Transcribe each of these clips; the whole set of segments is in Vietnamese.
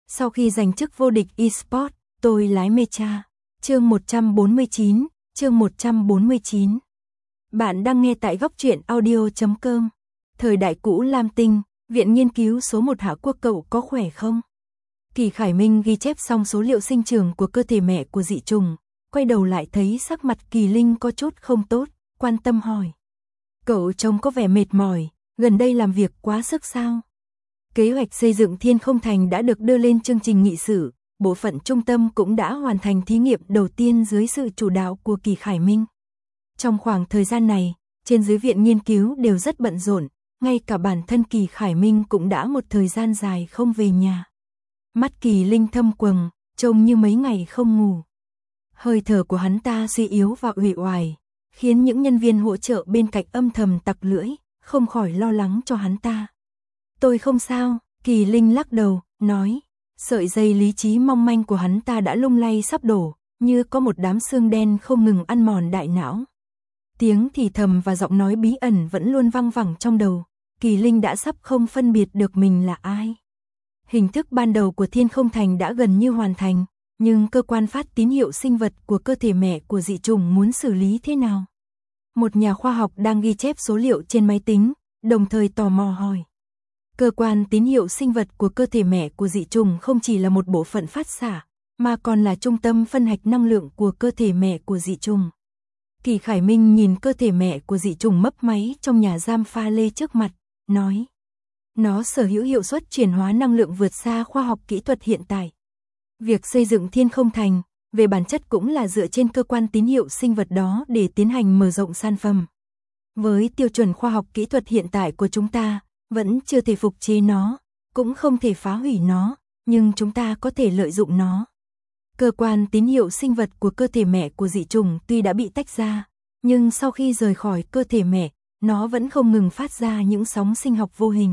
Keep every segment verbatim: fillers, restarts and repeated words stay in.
Sau khi giành chức vô địch eSports, tôi lái Mecha. Chương một trăm bốn mươi chín, chương một trăm bốn mươi chín. Bạn đang nghe tại góc truyện audio chấm com. Thời đại cũ Lam Tinh, Viện Nghiên cứu số một Hạ Quốc, cậu có khỏe không? Kỳ Khải Minh ghi chép xong số liệu sinh trưởng của cơ thể mẹ của dị trùng, quay đầu lại thấy sắc mặt Kỳ Linh có chút không tốt, quan tâm hỏi. Cậu trông có vẻ mệt mỏi, gần đây làm việc quá sức sao? Kế hoạch xây dựng Thiên Không Thành đã được đưa lên chương trình nghị sự, bộ phận trung tâm cũng đã hoàn thành thí nghiệm đầu tiên dưới sự chủ đạo của Kỳ Khải Minh. Trong khoảng thời gian này, trên dưới viện nghiên cứu đều rất bận rộn, ngay cả bản thân Kỳ Khải Minh cũng đã một thời gian dài không về nhà. Mắt Kỳ Linh thâm quầng, trông như mấy ngày không ngủ. Hơi thở của hắn ta suy yếu và uể oải, khiến những nhân viên hỗ trợ bên cạnh âm thầm tặc lưỡi, không khỏi lo lắng cho hắn ta. Tôi không sao, Kỳ Linh lắc đầu, nói. Sợi dây lý trí mong manh của hắn ta đã lung lay sắp đổ, như có một đám xương đen không ngừng ăn mòn đại não. Tiếng thì thầm và giọng nói bí ẩn vẫn luôn văng vẳng trong đầu, Kỳ Linh đã sắp không phân biệt được mình là ai. Hình thức ban đầu của Thiên Không Thành đã gần như hoàn thành, nhưng cơ quan phát tín hiệu sinh vật của cơ thể mẹ của dị trùng muốn xử lý thế nào? Một nhà khoa học đang ghi chép số liệu trên máy tính, đồng thời tò mò hỏi. Cơ quan tín hiệu sinh vật của cơ thể mẹ của dị trùng không chỉ là một bộ phận phát xạ, mà còn là trung tâm phân hạch năng lượng của cơ thể mẹ của dị trùng. Kỳ Khải Minh nhìn cơ thể mẹ của dị trùng mấp máy trong nhà giam pha lê trước mặt, nói. Nó sở hữu hiệu suất chuyển hóa năng lượng vượt xa khoa học kỹ thuật hiện tại. Việc xây dựng Thiên Không Thành, về bản chất cũng là dựa trên cơ quan tín hiệu sinh vật đó để tiến hành mở rộng sản phẩm. Với tiêu chuẩn khoa học kỹ thuật hiện tại của chúng ta, vẫn chưa thể phục chế nó, cũng không thể phá hủy nó, nhưng chúng ta có thể lợi dụng nó. Cơ quan tín hiệu sinh vật của cơ thể mẹ của dị trùng tuy đã bị tách ra, nhưng sau khi rời khỏi cơ thể mẹ, nó vẫn không ngừng phát ra những sóng sinh học vô hình.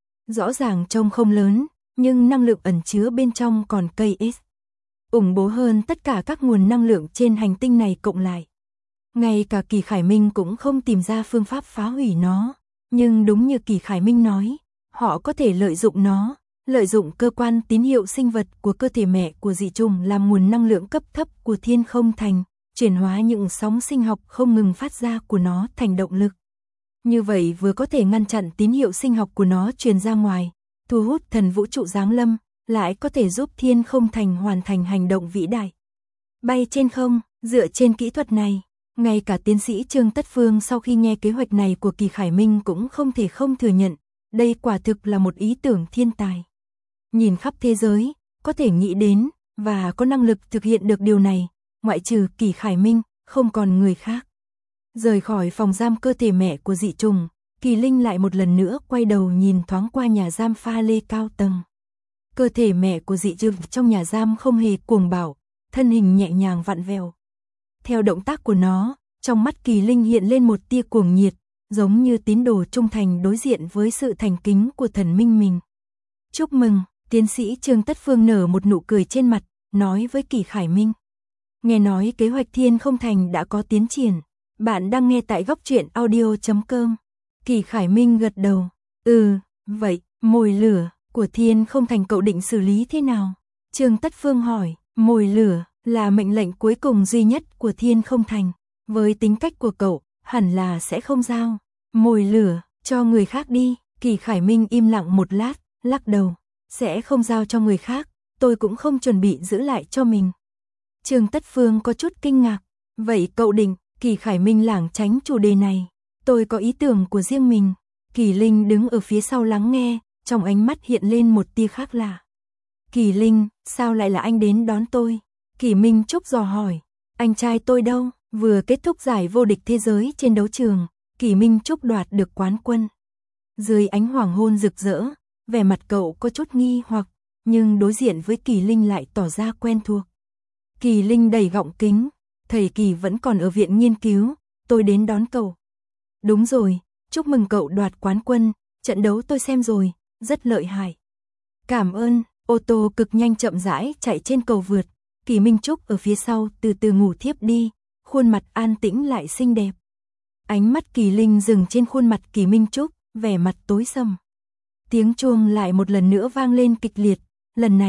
Rõ ràng trông không lớn, nhưng năng lượng ẩn chứa bên trong còn cây ích. Ủng bố hơn tất cả các nguồn năng lượng trên hành tinh này cộng lại. Ngay cả Kỳ Khải Minh cũng không tìm ra phương pháp phá hủy nó. Nhưng đúng như Kỳ Khải Minh nói, họ có thể lợi dụng nó, lợi dụng cơ quan tín hiệu sinh vật của cơ thể mẹ của dị trùng làm nguồn năng lượng cấp thấp của Thiên Không Thành, chuyển hóa những sóng sinh học không ngừng phát ra của nó thành động lực. Như vậy vừa có thể ngăn chặn tín hiệu sinh học của nó truyền ra ngoài, thu hút thần vũ trụ giáng lâm, lại có thể giúp Thiên Không Thành hoàn thành hành động vĩ đại. Bay trên không, dựa trên kỹ thuật này. Ngay cả tiến sĩ Trương Tất Phương sau khi nghe kế hoạch này của Kỳ Khải Minh cũng không thể không thừa nhận, đây quả thực là một ý tưởng thiên tài. Nhìn khắp thế giới, có thể nghĩ đến, và có năng lực thực hiện được điều này, ngoại trừ Kỳ Khải Minh, không còn người khác. Rời khỏi phòng giam cơ thể mẹ của dị trùng, Kỳ Linh lại một lần nữa quay đầu nhìn thoáng qua nhà giam pha lê cao tầng. Cơ thể mẹ của dị trùng trong nhà giam không hề cuồng bạo, thân hình nhẹ nhàng vặn vẹo. Theo động tác của nó, trong mắt Kỳ Linh hiện lên một tia cuồng nhiệt, giống như tín đồ trung thành đối diện với sự thành kính của thần minh mình. Chúc mừng, tiến sĩ Trương Tất Phương nở một nụ cười trên mặt, nói với Kỳ Khải Minh. Nghe nói kế hoạch Thiên Không Thành đã có tiến triển, bạn đang nghe tại góc truyện audio chấm com. Kỳ Khải Minh gật đầu, ừ, vậy, mồi lửa của Thiên Không Thành cậu định xử lý thế nào? Trương Tất Phương hỏi, mồi lửa là mệnh lệnh cuối cùng duy nhất của Thiên Không Thành. Với tính cách của cậu, hẳn là sẽ không giao mồi lửa cho người khác đi. Kỳ Khải Minh im lặng một lát, lắc đầu. Sẽ không giao cho người khác, tôi cũng không chuẩn bị giữ lại cho mình. Trương Tất Phương có chút kinh ngạc. Vậy cậu định? Kỳ Khải Minh lảng tránh chủ đề này. Tôi có ý tưởng của riêng mình. Kỳ Linh đứng ở phía sau lắng nghe, trong ánh mắt hiện lên một tia khác lạ. Kỳ Linh, sao lại là anh đến đón tôi? Kỳ Minh Trúc dò hỏi, anh trai tôi đâu? Vừa kết thúc giải vô địch thế giới trên đấu trường, Kỳ Minh Trúc đoạt được quán quân. Dưới ánh hoàng hôn rực rỡ, vẻ mặt cậu có chút nghi hoặc, nhưng đối diện với Kỳ Linh lại tỏ ra quen thuộc. Kỳ Linh đẩy gọng kính, thầy Kỳ vẫn còn ở viện nghiên cứu, tôi đến đón cậu. Đúng rồi, chúc mừng cậu đoạt quán quân, trận đấu tôi xem rồi, rất lợi hại. Cảm ơn, ô tô cực nhanh chậm rãi chạy trên cầu vượt. Kỳ Minh Trúc ở phía sau từ từ ngủ thiếp đi, khuôn mặt an tĩnh lại xinh đẹp. Ánh mắt Kỳ Linh dừng trên khuôn mặt Kỳ Minh Trúc, vẻ mặt tối sầm. Tiếng chuông lại một lần nữa vang lên kịch liệt, lần này,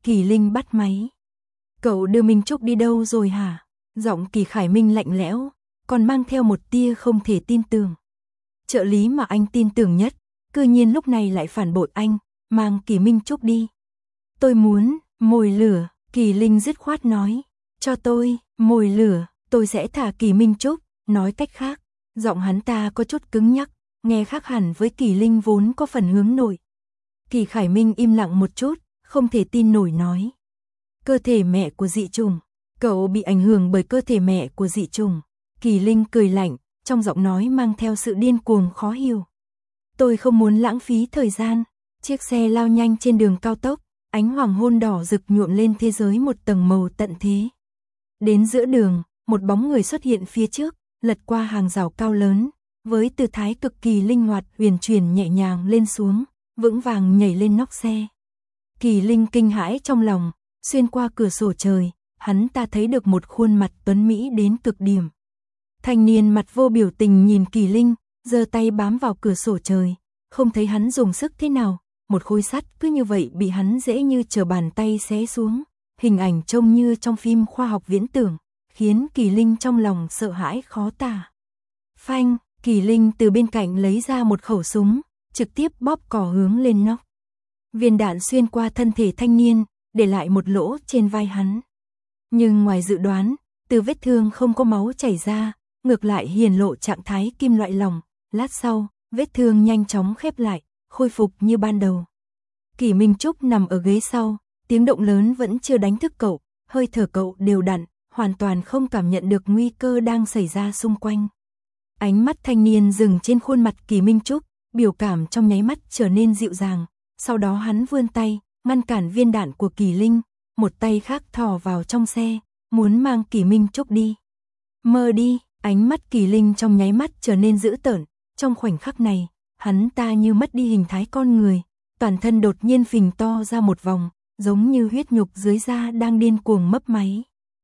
Kỳ Linh bắt máy. Cậu đưa Minh Trúc đi đâu rồi hả? Giọng Kỳ Khải Minh lạnh lẽo, còn mang theo một tia không thể tin tưởng. Trợ lý mà anh tin tưởng nhất, cư nhiên lúc này lại phản bội anh, mang Kỳ Minh Trúc đi. Tôi muốn, mồi lửa, Kỳ Linh dứt khoát nói. Cho tôi, mồi lửa, tôi sẽ thả Kỳ Minh Trúc. Nói cách khác, giọng hắn ta có chút cứng nhắc, nghe khác hẳn với Kỳ Linh vốn có phần hướng nội. Kỳ Khải Minh im lặng một chút, không thể tin nổi nói. Cơ thể mẹ của dị chủng, cậu bị ảnh hưởng bởi cơ thể mẹ của dị chủng. Kỳ Linh cười lạnh, trong giọng nói mang theo sự điên cuồng khó hiểu. Tôi không muốn lãng phí thời gian. Chiếc xe lao nhanh trên đường cao tốc, ánh hoàng hôn đỏ rực nhuộm lên thế giới một tầng màu tận thế. Đến giữa đường, một bóng người xuất hiện phía trước, lật qua hàng rào cao lớn, với tư thái cực kỳ linh hoạt huyền chuyển nhẹ nhàng lên xuống, vững vàng nhảy lên nóc xe. Kỳ Linh kinh hãi trong lòng, xuyên qua cửa sổ trời, hắn ta thấy được một khuôn mặt tuấn mỹ đến cực điểm. Thanh niên mặt vô biểu tình nhìn Kỳ Linh, giơ tay bám vào cửa sổ trời, không thấy hắn dùng sức thế nào, một khối sắt cứ như vậy bị hắn dễ như trở bàn tay xé xuống, hình ảnh trông như trong phim khoa học viễn tưởng, khiến Kỳ Linh trong lòng sợ hãi khó tả. Phanh, Kỳ Linh từ bên cạnh lấy ra một khẩu súng, trực tiếp bóp cò hướng lên nóc. Viên đạn xuyên qua thân thể thanh niên, để lại một lỗ trên vai hắn. Nhưng ngoài dự đoán, từ vết thương không có máu chảy ra, ngược lại hiển lộ trạng thái kim loại lỏng, lát sau, vết thương nhanh chóng khép lại, khôi phục như ban đầu. Kỳ Minh Trúc nằm ở ghế sau, tiếng động lớn vẫn chưa đánh thức cậu, hơi thở cậu đều đặn, hoàn toàn không cảm nhận được nguy cơ đang xảy ra xung quanh. Ánh mắt thanh niên dừng trên khuôn mặt Kỳ Minh Trúc, biểu cảm trong nháy mắt trở nên dịu dàng, sau đó hắn vươn tay, ngăn cản viên đạn của Kỳ Linh, một tay khác thò vào trong xe, muốn mang Kỳ Minh Trúc đi. Mơ đi, ánh mắt Kỳ Linh trong nháy mắt trở nên dữ tợn, trong khoảnh khắc này, hắn ta như mất đi hình thái con người, toàn thân đột nhiên phình to ra một vòng, giống như huyết nhục dưới da đang điên cuồng mấp máy.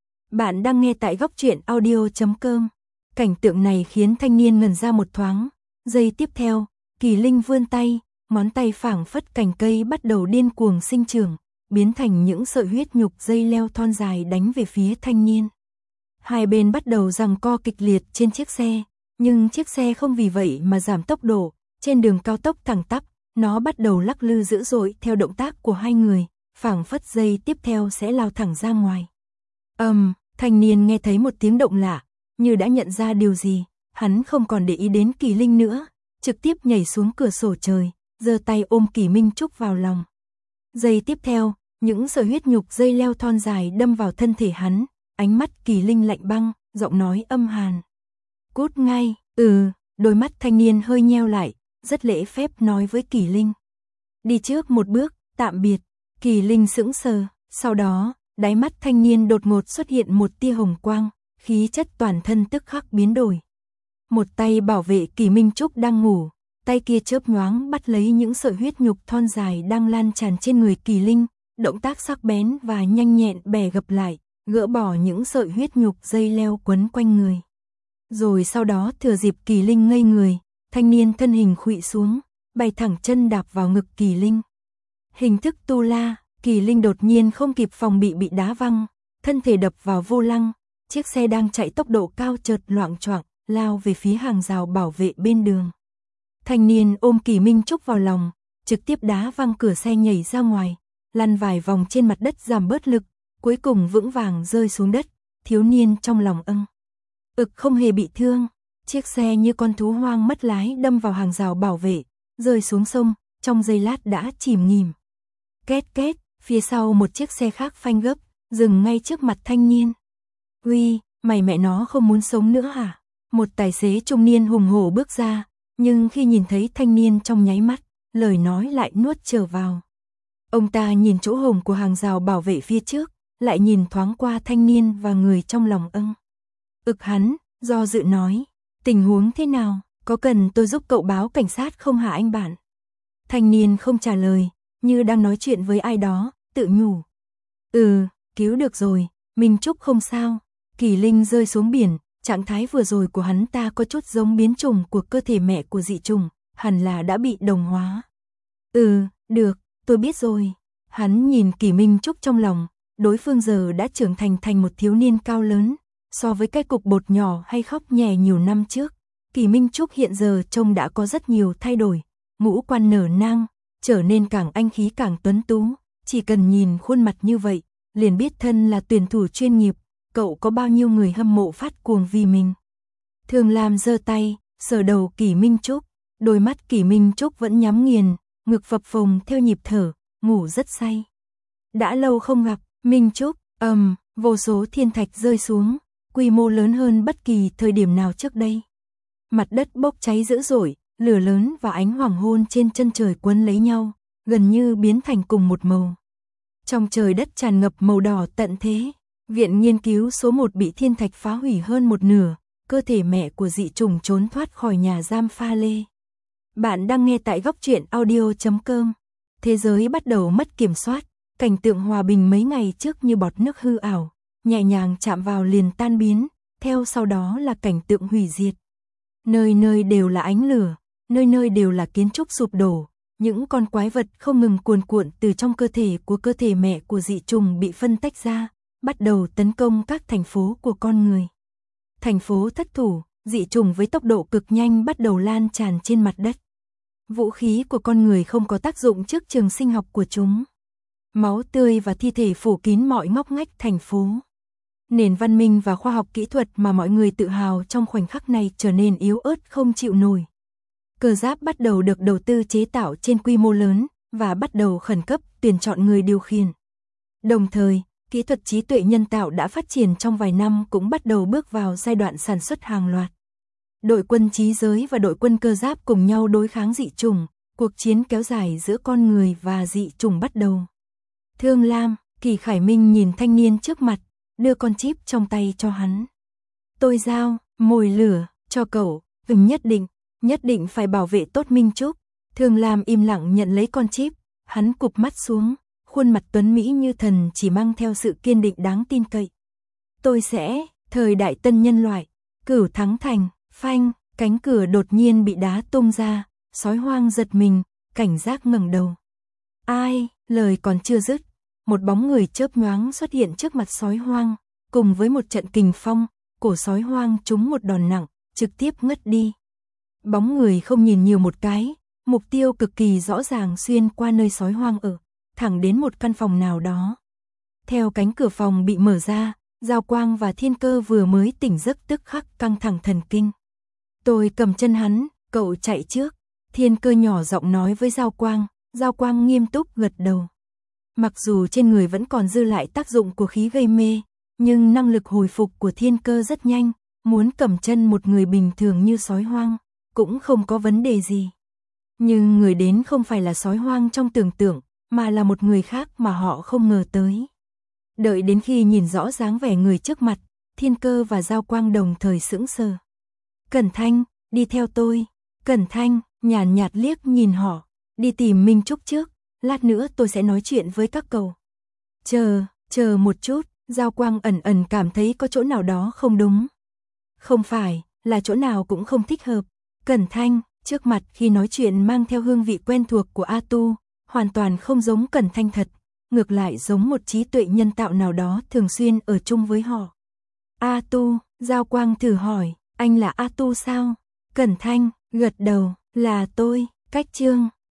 Bạn đang nghe tại góc truyện audio chấm com. Cảnh tượng này khiến thanh niên ngẩn ra một thoáng, giây tiếp theo, Kỳ Linh vươn tay, ngón tay phảng phất cành cây bắt đầu điên cuồng sinh trưởng, biến thành những sợi huyết nhục dây leo thon dài đánh về phía thanh niên. Hai bên bắt đầu giằng co kịch liệt trên chiếc xe, nhưng chiếc xe không vì vậy mà giảm tốc độ, trên đường cao tốc thẳng tắp, nó bắt đầu lắc lư dữ dội theo động tác của hai người, phảng phất giây tiếp theo sẽ lao thẳng ra ngoài. Ầm, um, thanh niên nghe thấy một tiếng động lạ, như đã nhận ra điều gì, hắn không còn để ý đến Kỳ Linh nữa, trực tiếp nhảy xuống cửa sổ trời, giơ tay ôm Kỳ Minh Trúc vào lòng. Giây tiếp theo, những sợi huyết nhục dây leo thon dài đâm vào thân thể hắn, ánh mắt Kỳ Linh lạnh băng, giọng nói âm hàn. Cút ngay, ừ, đôi mắt thanh niên hơi nheo lại, rất lễ phép nói với Kỳ Linh. Đi trước một bước, tạm biệt. Kỳ Linh sững sờ, sau đó, đáy mắt thanh niên đột ngột xuất hiện một tia hồng quang, khí chất toàn thân tức khắc biến đổi. Một tay bảo vệ Kỳ Minh Trúc đang ngủ, tay kia chớp nhoáng bắt lấy những sợi huyết nhục thon dài đang lan tràn trên người Kỳ Linh, động tác sắc bén và nhanh nhẹn bẻ gập lại, gỡ bỏ những sợi huyết nhục dây leo quấn quanh người. Rồi sau đó thừa dịp Kỳ Linh ngây người, thanh niên thân hình khuỵu xuống, bay thẳng chân đạp vào ngực Kỳ Linh. Hình thức tu la, Kỳ Linh đột nhiên không kịp phòng bị bị đá văng, thân thể đập vào vô lăng, chiếc xe đang chạy tốc độ cao chợt loạng choạng, lao về phía hàng rào bảo vệ bên đường. Thanh niên ôm Kỳ Minh Trúc vào lòng, trực tiếp đá văng cửa xe nhảy ra ngoài, lăn vài vòng trên mặt đất giảm bớt lực, cuối cùng vững vàng rơi xuống đất, thiếu niên trong lòng âng. Ực không hề bị thương, chiếc xe như con thú hoang mất lái đâm vào hàng rào bảo vệ, rơi xuống sông, trong giây lát đã chìm nghỉm. Két két, phía sau một chiếc xe khác phanh gấp, dừng ngay trước mặt thanh niên. Uy, mày mẹ nó không muốn sống nữa hả? Một tài xế trung niên hùng hổ bước ra, nhưng khi nhìn thấy thanh niên trong nháy mắt, lời nói lại nuốt trở vào. Ông ta nhìn chỗ hổng của hàng rào bảo vệ phía trước, lại nhìn thoáng qua thanh niên và người trong lòng âng. Ực hắn, do dự nói, tình huống thế nào, có cần tôi giúp cậu báo cảnh sát không hả anh bạn? Thanh niên không trả lời, như đang nói chuyện với ai đó, tự nhủ. Ừ, cứu được rồi, Minh Trúc không sao. Kỳ Linh rơi xuống biển, trạng thái vừa rồi của hắn ta có chút giống biến chủng của cơ thể mẹ của dị chủng, hẳn là đã bị đồng hóa. Ừ, được, tôi biết rồi. Hắn nhìn Kỷ Minh Trúc trong lòng, đối phương giờ đã trưởng thành thành một thiếu niên cao lớn, so với cái cục bột nhỏ hay khóc nhè nhiều năm trước. Kỷ Minh Trúc hiện giờ trông đã có rất nhiều thay đổi, ngũ quan nở nang, trở nên càng anh khí càng tuấn tú, chỉ cần nhìn khuôn mặt như vậy, liền biết thân là tuyển thủ chuyên nghiệp, cậu có bao nhiêu người hâm mộ phát cuồng vì mình. Thường Lam giơ tay, sờ đầu Kỷ Minh Trúc, đôi mắt Kỷ Minh Trúc vẫn nhắm nghiền, ngực phập phồng theo nhịp thở, ngủ rất say. Đã lâu không gặp, Minh Trúc, ầm, vô số thiên thạch rơi xuống, quy mô lớn hơn bất kỳ thời điểm nào trước đây. Mặt đất bốc cháy dữ dội, lửa lớn và ánh hoàng hôn trên chân trời quấn lấy nhau, gần như biến thành cùng một màu. Trong trời đất tràn ngập màu đỏ tận thế, viện nghiên cứu số một bị thiên thạch phá hủy hơn một nửa, cơ thể mẹ của dị trùng trốn thoát khỏi nhà giam pha lê. Bạn đang nghe tại góc truyện audio chấm com. Thế giới bắt đầu mất kiểm soát, cảnh tượng hòa bình mấy ngày trước như bọt nước hư ảo, nhẹ nhàng chạm vào liền tan biến, theo sau đó là cảnh tượng hủy diệt. Nơi nơi đều là ánh lửa, nơi nơi đều là kiến trúc sụp đổ, những con quái vật không ngừng cuồn cuộn từ trong cơ thể của cơ thể mẹ của dị trùng bị phân tách ra, bắt đầu tấn công các thành phố của con người. Thành phố thất thủ, dị trùng với tốc độ cực nhanh bắt đầu lan tràn trên mặt đất. Vũ khí của con người không có tác dụng trước trường sinh học của chúng. Máu tươi và thi thể phủ kín mọi ngóc ngách thành phố. Nền văn minh và khoa học kỹ thuật mà mọi người tự hào trong khoảnh khắc này trở nên yếu ớt không chịu nổi. Cơ giáp bắt đầu được đầu tư chế tạo trên quy mô lớn và bắt đầu khẩn cấp tuyển chọn người điều khiển. Đồng thời, kỹ thuật trí tuệ nhân tạo đã phát triển trong vài năm cũng bắt đầu bước vào giai đoạn sản xuất hàng loạt. Đội quân trí giới và đội quân cơ giáp cùng nhau đối kháng dị trùng, cuộc chiến kéo dài giữa con người và dị trùng bắt đầu. Thương Lam, Kỳ Khải Minh nhìn thanh niên trước mặt, đưa con chip trong tay cho hắn. Tôi giao, mồi lửa, cho cậu, vinh nhất định, nhất định phải bảo vệ tốt Minh Trúc. Thương Lam im lặng nhận lấy con chip, hắn cụp mắt xuống, khuôn mặt tuấn mỹ như thần chỉ mang theo sự kiên định đáng tin cậy. Tôi sẽ, thời đại tân nhân loại, cửu thắng thành, phanh, cánh cửa đột nhiên bị đá tung ra, sói hoang giật mình, cảnh giác ngẩng đầu. Ai, lời còn chưa dứt, một bóng người chớp nhoáng xuất hiện trước mặt sói hoang, cùng với một trận kình phong, cổ sói hoang trúng một đòn nặng, trực tiếp ngất đi. Bóng người không nhìn nhiều một cái, mục tiêu cực kỳ rõ ràng xuyên qua nơi sói hoang ở, thẳng đến một căn phòng nào đó. Theo cánh cửa phòng bị mở ra, Giao Quang và Thiên Cơ vừa mới tỉnh giấc tức khắc căng thẳng thần kinh. Tôi cầm chân hắn, cậu chạy trước. Thiên Cơ nhỏ giọng nói với Giao Quang, Giao Quang nghiêm túc gật đầu. Mặc dù trên người vẫn còn dư lại tác dụng của khí gây mê, nhưng năng lực hồi phục của Thiên Cơ rất nhanh, muốn cầm chân một người bình thường như sói hoang, cũng không có vấn đề gì. Nhưng người đến không phải là sói hoang trong tưởng tượng, mà là một người khác mà họ không ngờ tới. Đợi đến khi nhìn rõ dáng vẻ người trước mặt, Thiên Cơ và Giao Quang đồng thời sững sờ. Cẩn Thanh, đi theo tôi. Cẩn Thanh, nhàn nhạt liếc nhìn họ, đi tìm Minh Trúc trước, lát nữa tôi sẽ nói chuyện với các cậu. Chờ, chờ một chút, Giao Quang ẩn ẩn cảm thấy có chỗ nào đó không đúng. Không phải, là chỗ nào cũng không thích hợp. Cẩn Thanh, trước mặt khi nói chuyện mang theo hương vị quen thuộc của A Tu, hoàn toàn không giống Cẩn Thanh thật, ngược lại giống một trí tuệ nhân tạo nào đó thường xuyên ở chung với họ. A Tu, Giao Quang thử hỏi, anh là A Tu sao? Cẩn Thanh, gật đầu, là tôi, cách chương.